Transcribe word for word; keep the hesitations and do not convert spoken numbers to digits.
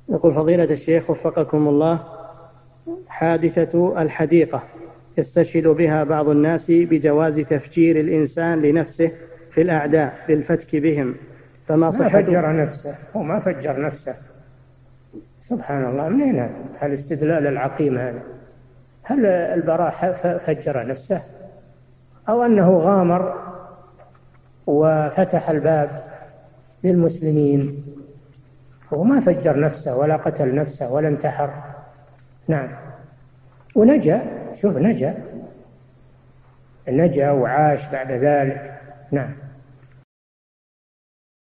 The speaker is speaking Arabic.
يقول فضيلة الشيخ وفقكم الله، حادثة الحديقة يستشهد بها بعض الناس بجواز تفجير الإنسان لنفسه في الأعداء للفتك بهم، فما صحته؟ ما فجر نفسه، هو ما فجر نفسه، سبحان الله، منين هذا الاستدلال العقيم هذا؟ هل البراء فجر نفسه أو أنه غامر وفتح الباب للمسلمين؟ هو ما فجر نفسه ولا قتل نفسه ولا انتحر. نعم، ونجا، شوف نجا نجا وعاش بعد ذلك. نعم.